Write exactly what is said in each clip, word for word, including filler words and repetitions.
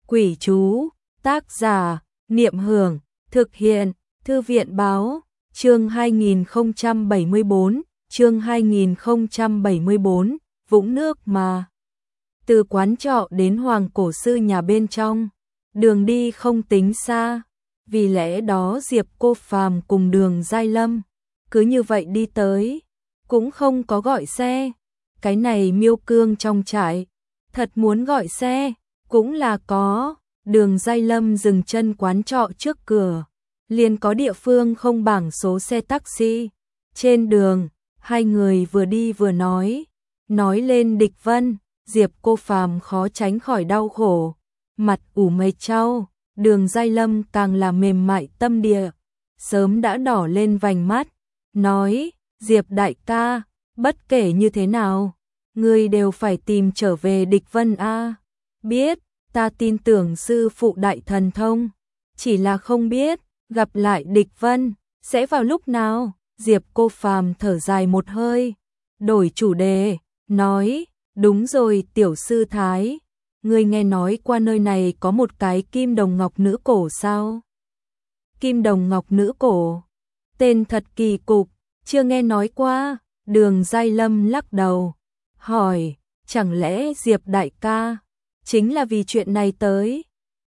Quỷ chú, tác giả, Niệm Hưởng, thực hiện, Thư viện báo, chương hai nghìn không trăm bảy mươi bốn, chương hai nghìn không trăm bảy mươi bốn, vũng nước mà. Từ quán trọ đến Hoàng Cổ Sư nhà bên trong, đường đi không tính xa, vì lẽ đó Diệp Cô Phàm cùng Đường Giai Lâm cứ như vậy đi tới, cũng không có gọi xe. Cái này Miêu Cương trong trại, thật muốn gọi xe, cũng là có. Đường Giai Lâm dừng chân quán trọ trước cửa, liền có địa phương không bảng số xe taxi. Trên đường, hai người vừa đi vừa nói, nói lên Địch Vân, Diệp Cô Phàm khó tránh khỏi đau khổ, mặt ủ mày chau. Đường Giai Lâm càng là mềm mại tâm địa, sớm đã đỏ lên vành mắt, nói, Diệp đại ca, bất kể như thế nào, ngươi đều phải tìm trở về Địch Vân a. Biết, ta tin tưởng sư phụ đại thần thông, chỉ là không biết, gặp lại Địch Vân, sẽ vào lúc nào. Diệp Cô Phàm thở dài một hơi, đổi chủ đề, nói, đúng rồi tiểu sư thái, ngươi nghe nói qua nơi này có một cái kim đồng ngọc nữ cổ sao? Kim đồng ngọc nữ cổ, tên thật kỳ cục, chưa nghe nói qua. Đường Giai Lâm lắc đầu, hỏi, chẳng lẽ Diệp đại ca chính là vì chuyện này tới?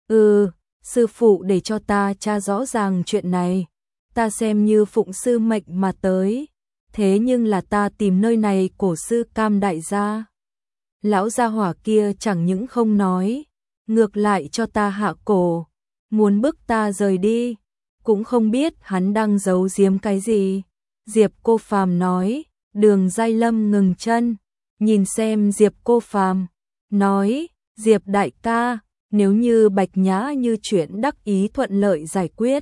Ừ, sư phụ để cho ta tra rõ ràng chuyện này, ta xem như phụng sư mệnh mà tới, thế nhưng là ta tìm nơi này cổ sư Cam đại gia. Lão gia hỏa kia chẳng những không nói, ngược lại cho ta hạ cổ, muốn bức ta rời đi, cũng không biết hắn đang giấu giếm cái gì. Diệp Cô Phàm nói. Đường Giai Lâm ngừng chân, nhìn xem Diệp Cô Phàm, nói, Diệp đại ca, nếu như Bạch Nhã như chuyện đắc ý thuận lợi giải quyết,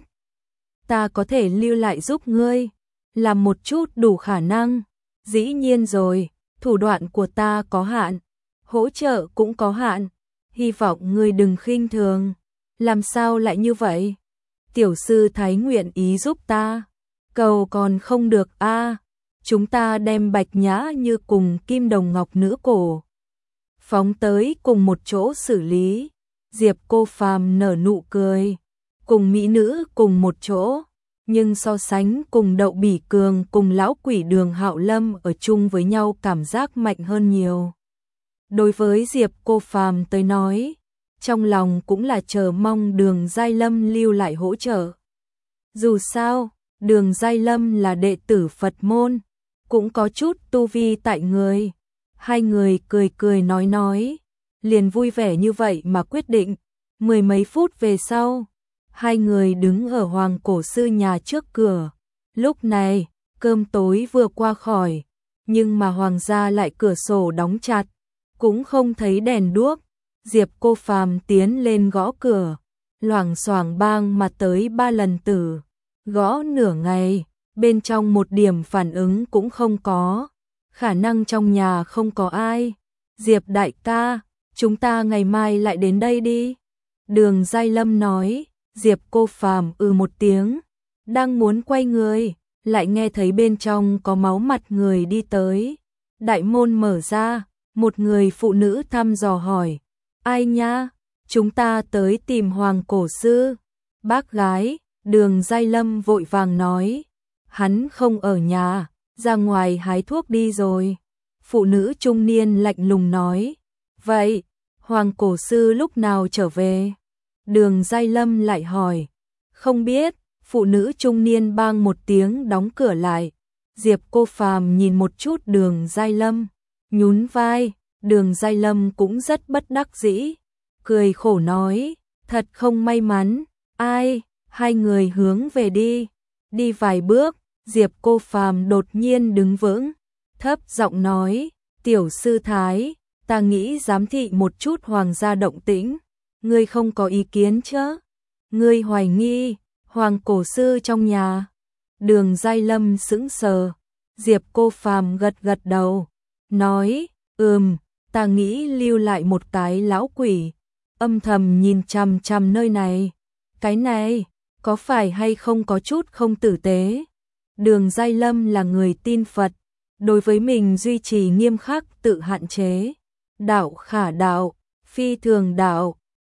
ta có thể lưu lại giúp ngươi, làm một chút đủ khả năng. Dĩ nhiên rồi, thủ đoạn của ta có hạn, hỗ trợ cũng có hạn, hy vọng ngươi đừng khinh thường. Làm sao lại như vậy? Tiểu sư thái nguyện ý giúp ta, cầu còn không được a. À, chúng ta đem Bạch Nhã như cùng kim đồng ngọc nữ cổ phóng tới cùng một chỗ xử lý. Diệp Cô Phàm nở nụ cười, cùng mỹ nữ cùng một chỗ, nhưng so sánh cùng Đậu Bỉ Cường cùng lão quỷ Đường Hạo Lâm ở chung với nhau cảm giác mạnh hơn nhiều. Đối với Diệp Cô Phàm tới nói, trong lòng cũng là chờ mong Đường Giai Lâm lưu lại hỗ trợ. Dù sao, Đường Giai Lâm là đệ tử Phật môn, cũng có chút tu vi tại người. Hai người cười cười nói nói, liền vui vẻ như vậy mà quyết định. Mười mấy phút về sau, hai người đứng ở Hoàng Cổ Sư nhà trước cửa. Lúc này, cơm tối vừa qua khỏi, nhưng mà Hoàng gia lại cửa sổ đóng chặt, cũng không thấy đèn đuốc. Diệp Cô Phàm tiến lên gõ cửa, loảng xoảng bang mà tới ba lần tử, gõ nửa ngày, bên trong một điểm phản ứng cũng không có, khả năng trong nhà không có ai. Diệp đại ca, chúng ta ngày mai lại đến đây đi. Đường Giai Lâm nói. Diệp Cô Phàm ừ một tiếng, đang muốn quay người, lại nghe thấy bên trong có máu mặt người đi tới. Đại môn mở ra, một người phụ nữ thăm dò hỏi, ai nha? Chúng ta tới tìm Hoàng Cổ Sư. Bác gái. Đường Giai Lâm vội vàng nói, hắn không ở nhà, ra ngoài hái thuốc đi rồi. Phụ nữ trung niên lạnh lùng nói, vậy, Hoàng Cổ Sư lúc nào trở về? Đường Giai Lâm lại hỏi, không biết. Phụ nữ trung niên bang một tiếng đóng cửa lại. Diệp Cô Phàm nhìn một chút Đường Giai Lâm, nhún vai. Đường Giai Lâm cũng rất bất đắc dĩ, cười khổ nói, thật không may mắn. Ai? Hai người hướng về đi, đi vài bước, Diệp Cô Phàm đột nhiên đứng vững, thấp giọng nói, tiểu sư thái, ta nghĩ giám thị một chút Hoàng gia động tĩnh, ngươi không có ý kiến chứ? Ngươi hoài nghi Hoàng Cổ Sư trong nhà? Đường Giai Lâm sững sờ. Diệp Cô Phàm gật gật đầu, nói, ừm, ta nghĩ lưu lại một cái lão quỷ, âm thầm nhìn chằm chằm nơi này. Cái này có phải hay không có chút không tử tế? Đường Giai Lâm là người tin Phật, đối với mình duy trì nghiêm khắc tự hạn chế. Đạo khả đạo, phi thường đạo,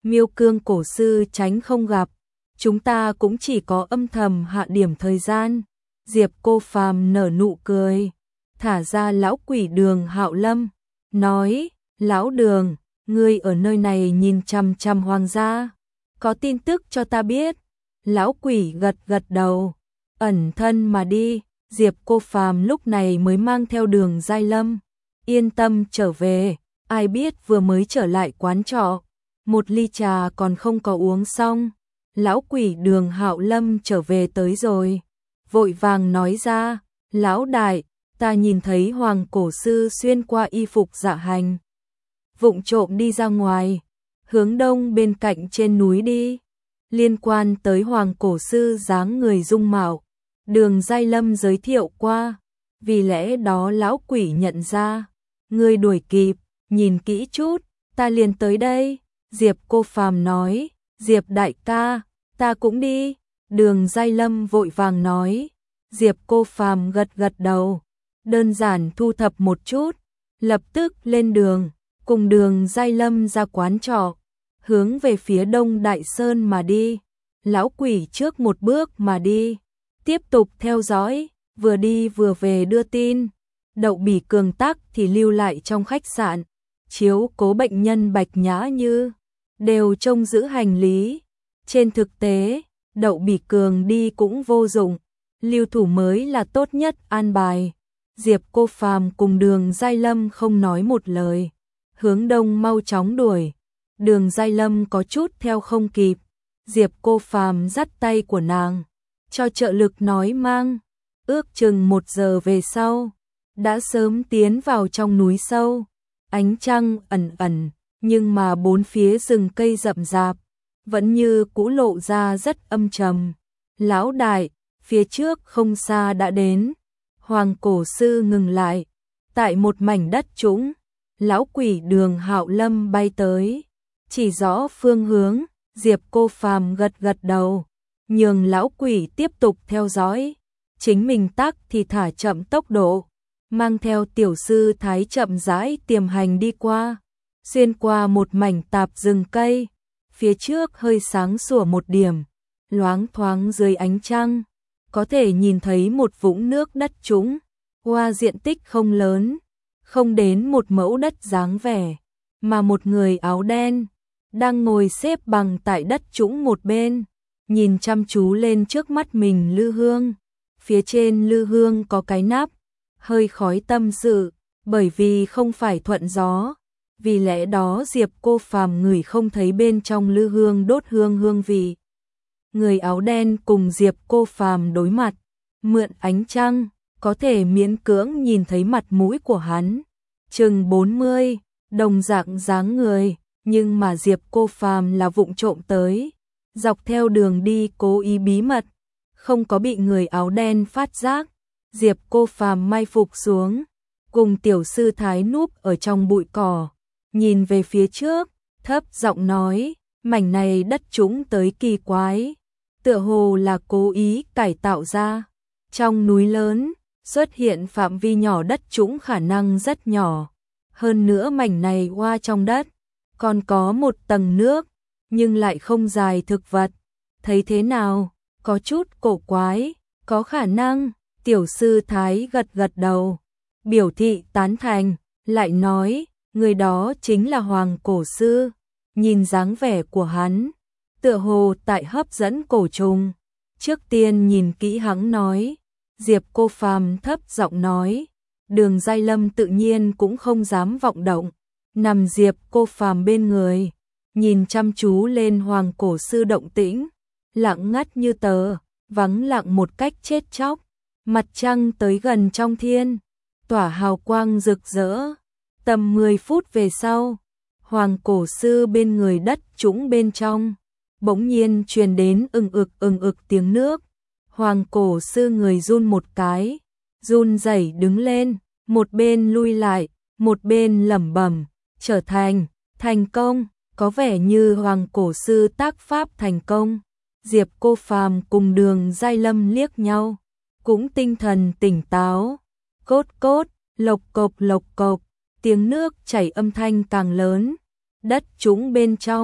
Miêu Cương cổ sư tránh không gặp, chúng ta cũng chỉ có âm thầm hạ điểm thời gian. Diệp Cô Phàm nở nụ cười, thả ra lão quỷ Đường Hạo Lâm, nói, lão Đường, ngươi ở nơi này nhìn chằm chằm hoàng gia, có tin tức cho ta biết. Lão quỷ gật gật đầu, ẩn thân mà đi. Diệp Cô Phàm lúc này mới mang theo Đường Giai Lâm, yên tâm trở về, ai biết vừa mới trở lại quán trọ, một ly trà còn không có uống xong, lão quỷ Đường Hạo Lâm trở về tới rồi, vội vàng nói ra, lão đại, ta nhìn thấy hoàng cổ sư xuyên qua y phục dạ hành, vụng trộm đi ra ngoài, hướng đông bên cạnh trên núi đi. Liên quan tới hoàng cổ sư dáng người dung mạo, Đường Giai Lâm giới thiệu qua, vì lẽ đó lão quỷ nhận ra, ngươi đuổi kịp, nhìn kỹ chút, ta liền tới đây. Diệp Cô Phàm nói, Diệp đại ca, ta cũng đi. Đường Giai Lâm vội vàng nói, Diệp Cô Phàm gật gật đầu, đơn giản thu thập một chút, lập tức lên đường, cùng Đường Giai Lâm ra quán trọ, hướng về phía Đông Đại Sơn mà đi. Lão quỷ trước một bước mà đi, tiếp tục theo dõi, vừa đi vừa về đưa tin. Đậu Bỉ Cường Tắc thì lưu lại trong khách sạn, chiếu cố bệnh nhân Bạch Nhã Như, đều trông giữ hành lý. Trên thực tế, Đậu Bỉ Cường đi cũng vô dụng, lưu thủ mới là tốt nhất an bài. Diệp Cô Phàm cùng Đường Giai Lâm không nói một lời, hướng đông mau chóng đuổi. Đường Giai Lâm có chút theo không kịp, Diệp Cô Phàm dắt tay của nàng, cho trợ lực nói mang. Ước chừng một giờ về sau, đã sớm tiến vào trong núi sâu, ánh trăng ẩn ẩn, nhưng mà bốn phía rừng cây rậm rạp, vẫn như cũ lộ ra rất âm trầm. Lão đại, phía trước không xa đã đến. Hoàng cổ sư ngừng lại, tại một mảnh đất trũng, lão quỷ Đường Hạo Lâm bay tới, chỉ rõ phương hướng. Diệp Cô Phàm gật gật đầu, nhường lão quỷ tiếp tục theo dõi, chính mình tắc thì thả chậm tốc độ, mang theo tiểu sư thái chậm rãi tiềm hành đi qua, xuyên qua một mảnh tạp rừng cây, phía trước hơi sáng sủa một điểm, loáng thoáng dưới ánh trăng, có thể nhìn thấy một vũng nước đất trũng, qua diện tích không lớn, không đến một mẫu đất dáng vẻ, mà một người áo đen đang ngồi xếp bằng tại đất trũng một bên, nhìn chăm chú lên trước mắt mình lư hương. Phía trên lư hương có cái nắp, hơi khói tâm sự, bởi vì không phải thuận gió, vì lẽ đó Diệp Cô Phàm ngửi không thấy bên trong lư hương đốt hương hương vị. Người áo đen cùng Diệp Cô Phàm đối mặt, mượn ánh trăng, có thể miễn cưỡng nhìn thấy mặt mũi của hắn, chừng bốn mươi, đồng dạng dáng người. Nhưng mà Diệp Cô Phàm là vụng trộm tới, dọc theo đường đi cố ý bí mật, không có bị người áo đen phát giác. Diệp Cô Phàm mai phục xuống, cùng tiểu sư thái núp ở trong bụi cỏ, nhìn về phía trước, thấp giọng nói, mảnh này đất trũng tới kỳ quái, tựa hồ là cố ý cải tạo ra. Trong núi lớn, xuất hiện phạm vi nhỏ đất trũng khả năng rất nhỏ, hơn nữa mảnh này qua trong đất còn có một tầng nước, nhưng lại không dài thực vật. Thấy thế nào? Có chút cổ quái, có khả năng. Tiểu sư thái gật gật đầu, biểu thị tán thành, lại nói, người đó chính là hoàng cổ sư. Nhìn dáng vẻ của hắn, tựa hồ tại hấp dẫn cổ trùng. Trước tiên nhìn kỹ hắn nói, Diệp Cô Phàm thấp giọng nói, Đường Giai Lâm tự nhiên cũng không dám vọng động. Nằm Diệp Cô Phàm bên người, nhìn chăm chú lên hoàng cổ sư động tĩnh, lặng ngắt như tờ, vắng lặng một cách chết chóc. Mặt trăng tới gần trong thiên, tỏa hào quang rực rỡ. Tầm mười phút về sau, hoàng cổ sư bên người đất trũng bên trong, bỗng nhiên truyền đến ừng ực ừng ực tiếng nước. Hoàng cổ sư người run một cái, run rẩy đứng lên, một bên lui lại, một bên lẩm bẩm, trở thành, thành công, có vẻ như hoàng cổ sư tác pháp thành công. Diệp Cô Phàm cùng Đường Giai Lâm liếc nhau, cũng tinh thần tỉnh táo. Cốt cốt, lộc cộc lộc cộc, tiếng nước chảy âm thanh càng lớn. Đất trũng bên trong,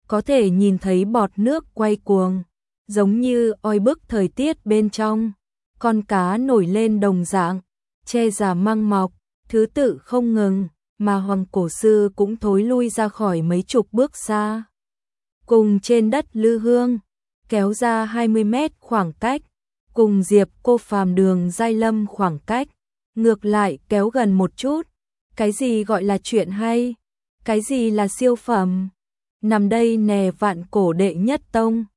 có thể nhìn thấy bọt nước quay cuồng, giống như oi bức thời tiết bên trong, con cá nổi lên đồng dạng, che giả măng mọc, thứ tự không ngừng, mà Hoàng Cổ Sư cũng thối lui ra khỏi mấy chục bước xa. Cùng trên đất Lư Hương, kéo ra hai mươi mét khoảng cách, cùng Diệp Cô Phàm Đường Giai Lâm khoảng cách, ngược lại kéo gần một chút. Cái gì gọi là chuyện hay? Cái gì là siêu phẩm? Nằm đây nè vạn cổ đệ nhất tông.